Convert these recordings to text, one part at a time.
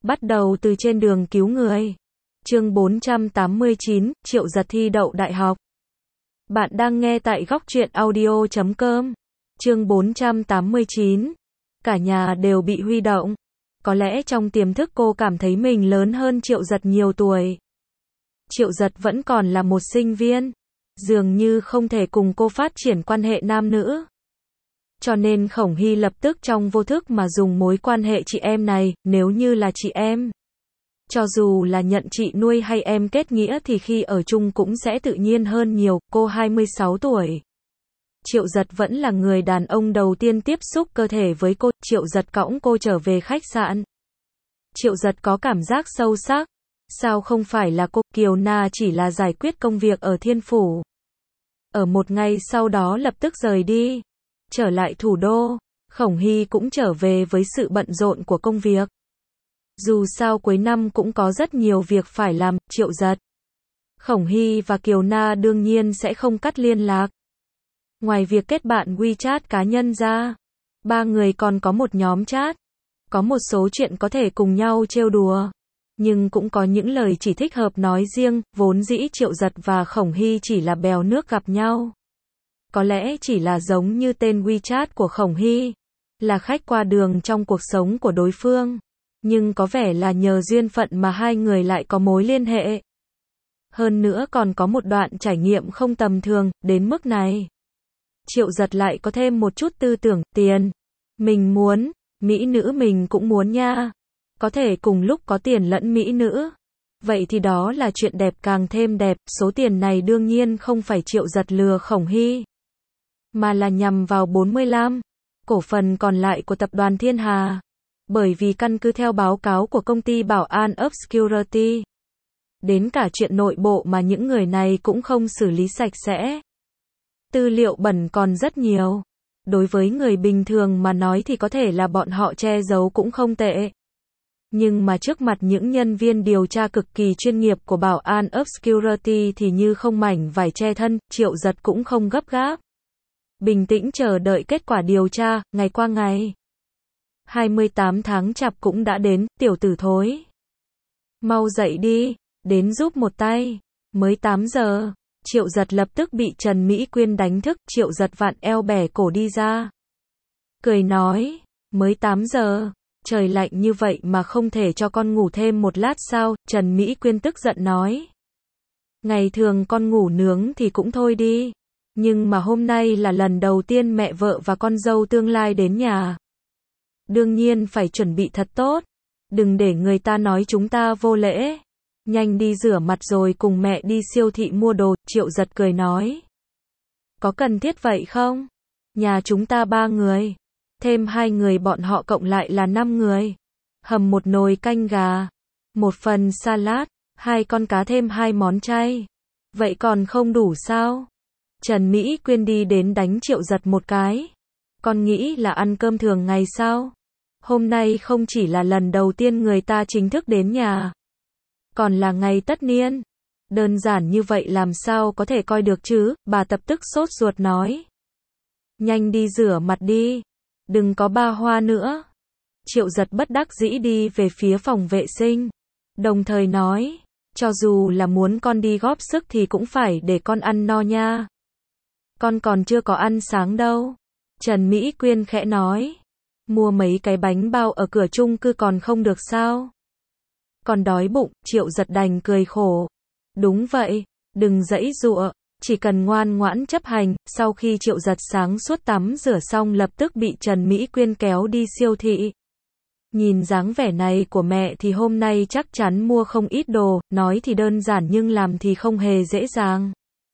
Bắt đầu từ trên đường cứu người. Chương 489, Triệu Giật thi đậu đại học. Bạn đang nghe tại góc truyện audio.com. Chương 489. Cả nhà đều bị huy động. Có lẽ trong tiềm thức cô cảm thấy mình lớn hơn Triệu Giật nhiều tuổi. Triệu Giật vẫn còn là một sinh viên, dường như không thể cùng cô phát triển quan hệ nam nữ. Cho nên Khổng Hy lập tức trong vô thức mà dùng mối quan hệ chị em này, nếu như là chị em. Cho dù là nhận chị nuôi hay em kết nghĩa thì khi ở chung cũng sẽ tự nhiên hơn nhiều. Cô 26 tuổi. Triệu Giật vẫn là người đàn ông đầu tiên tiếp xúc cơ thể với cô. Triệu Giật cõng cô trở về khách sạn. Triệu Giật có cảm giác sâu sắc. Sao không phải là cô, Kiều Na chỉ là giải quyết công việc ở Thiên Phủ. Ở một ngày sau đó lập tức rời đi. Trở lại thủ đô, Khổng Hy cũng trở về với sự bận rộn của công việc. Dù sao cuối năm cũng có rất nhiều việc phải làm. Triệu Giật, Khổng Hy và Kiều Na đương nhiên sẽ không cắt liên lạc. Ngoài việc kết bạn WeChat cá nhân ra, ba người còn có một nhóm chat. Có một số chuyện có thể cùng nhau trêu đùa, nhưng cũng có những lời chỉ thích hợp nói riêng. Vốn dĩ Triệu Giật và Khổng Hy chỉ là bèo nước gặp nhau. Có lẽ chỉ là giống như tên WeChat của Khổng Hy, là khách qua đường trong cuộc sống của đối phương. Nhưng có vẻ là nhờ duyên phận mà hai người lại có mối liên hệ. Hơn nữa còn có một đoạn trải nghiệm không tầm thường, đến mức này. Triệu Giật lại có thêm một chút tư tưởng, tiền. Mình muốn, mỹ nữ mình cũng muốn nha. Có thể cùng lúc có tiền lẫn mỹ nữ. Vậy thì đó là chuyện đẹp càng thêm đẹp. Số tiền này đương nhiên không phải Triệu Giật lừa Khổng Hy, mà là nhằm vào 45 cổ phần còn lại của tập đoàn Thiên Hà. Bởi vì căn cứ theo báo cáo của công ty bảo an Obscurity, đến cả chuyện nội bộ mà những người này cũng không xử lý sạch sẽ. Tư liệu bẩn còn rất nhiều. Đối với người bình thường mà nói thì có thể là bọn họ che giấu cũng không tệ. Nhưng mà trước mặt những nhân viên điều tra cực kỳ chuyên nghiệp của bảo an Obscurity thì như không mảnh vải che thân. Triệu Giật cũng không gấp gáp, bình tĩnh chờ đợi kết quả điều tra. Ngày qua ngày, 28 tháng Chạp cũng đã đến. Tiểu tử thối, mau dậy đi, đến giúp một tay. Mới 8 giờ, Triệu Giật lập tức bị Trần Mỹ Quyên đánh thức. Triệu Giật vặn eo bẻ cổ đi ra, cười nói, mới 8 giờ, trời lạnh như vậy mà không thể cho con ngủ thêm một lát sao? Trần Mỹ Quyên tức giận nói, ngày thường con ngủ nướng thì cũng thôi đi, nhưng mà hôm nay là lần đầu tiên mẹ vợ và con dâu tương lai đến nhà. Đương nhiên phải chuẩn bị thật tốt, đừng để người ta nói chúng ta vô lễ. Nhanh đi rửa mặt rồi cùng mẹ đi siêu thị mua đồ. Triệu Giật cười nói, có cần thiết vậy không? Nhà chúng ta 3 người, thêm 2 người bọn họ cộng lại là 5 người. Hầm một nồi canh gà, một phần salad, 2 con cá thêm 2 món chay. Vậy còn không đủ sao? Trần Mỹ Quyên đi đến đánh Triệu Giật một cái. Con nghĩ là ăn cơm thường ngày sao? Hôm nay không chỉ là lần đầu tiên người ta chính thức đến nhà, còn là ngày tất niên. Đơn giản như vậy làm sao có thể coi được chứ? Bà tập tức sốt ruột nói, nhanh đi rửa mặt đi, đừng có ba hoa nữa. Triệu Giật bất đắc dĩ đi về phía phòng vệ sinh, đồng thời nói, cho dù là muốn con đi góp sức thì cũng phải để con ăn no nha. Con còn chưa có ăn sáng đâu. Trần Mỹ Quyên khẽ nói, mua mấy cái bánh bao ở cửa chung cư còn không được sao? Còn đói bụng. Triệu Giật đành cười khổ, đúng vậy, đừng giãy giụa, chỉ cần ngoan ngoãn chấp hành. Sau khi Triệu Giật sáng suốt tắm rửa xong lập tức bị Trần Mỹ Quyên kéo đi siêu thị. Nhìn dáng vẻ này của mẹ thì hôm nay chắc chắn mua không ít đồ. Nói thì đơn giản nhưng làm thì không hề dễ dàng.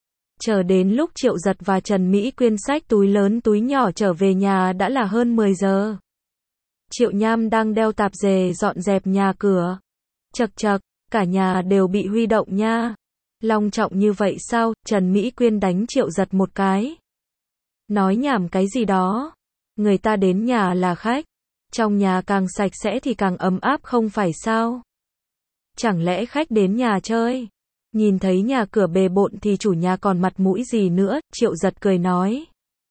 Chờ đến lúc Triệu Giật và Trần Mỹ Quyên xách túi lớn túi nhỏ trở về nhà đã là hơn 10 giờ. Triệu Nham đang đeo tạp dề dọn dẹp nhà cửa. Chậc chậc, cả nhà đều bị huy động nha. Long trọng như vậy sao? Trần Mỹ Quyên đánh Triệu Giật một cái. Nói nhảm cái gì đó? Người ta đến nhà là khách. Trong nhà càng sạch sẽ thì càng ấm áp không phải sao? Chẳng lẽ khách đến nhà chơi? Nhìn thấy nhà cửa bề bộn thì chủ nhà còn mặt mũi gì nữa? Triệu Giật cười nói,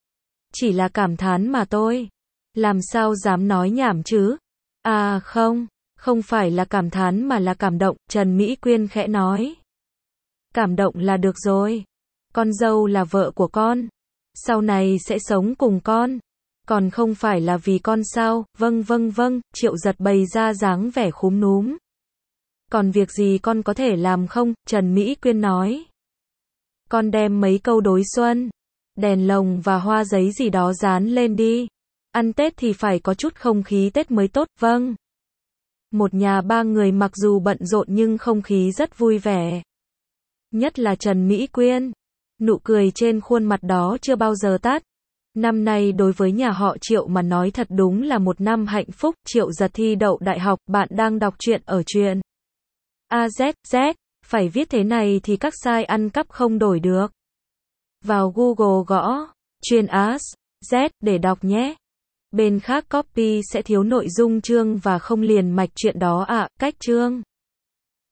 chỉ là cảm thán mà thôi. Làm sao dám nói nhảm chứ? À không, Không phải là cảm thán mà là cảm động, Trần Mỹ Quyên khẽ nói. Cảm động là được rồi. Con dâu là vợ của con. Sau này sẽ sống cùng con. Còn không phải là vì con sao? Vâng, Triệu Giật bày ra dáng vẻ khúm núm. Còn việc gì con có thể làm không? Trần Mỹ Quyên nói. Con đem mấy câu đối xuân, đèn lồng và hoa giấy gì đó dán lên đi. Ăn Tết thì phải có chút không khí Tết mới tốt, vâng. Một nhà ba người mặc dù bận rộn nhưng không khí rất vui vẻ. Nhất là Trần Mỹ Quyên. Nụ cười trên khuôn mặt đó chưa bao giờ tắt. Năm nay đối với nhà họ Triệu mà nói thật đúng là một năm hạnh phúc. Triệu Giật thi đậu đại học, bạn đang đọc truyện ở truyện AZZ. Phải viết thế này thì các site ăn cắp không đổi được. Vào Google gõ truyện AZZ để đọc nhé. Bên khác copy sẽ thiếu nội dung chương và không liền mạch truyện đó ạ. Cách chương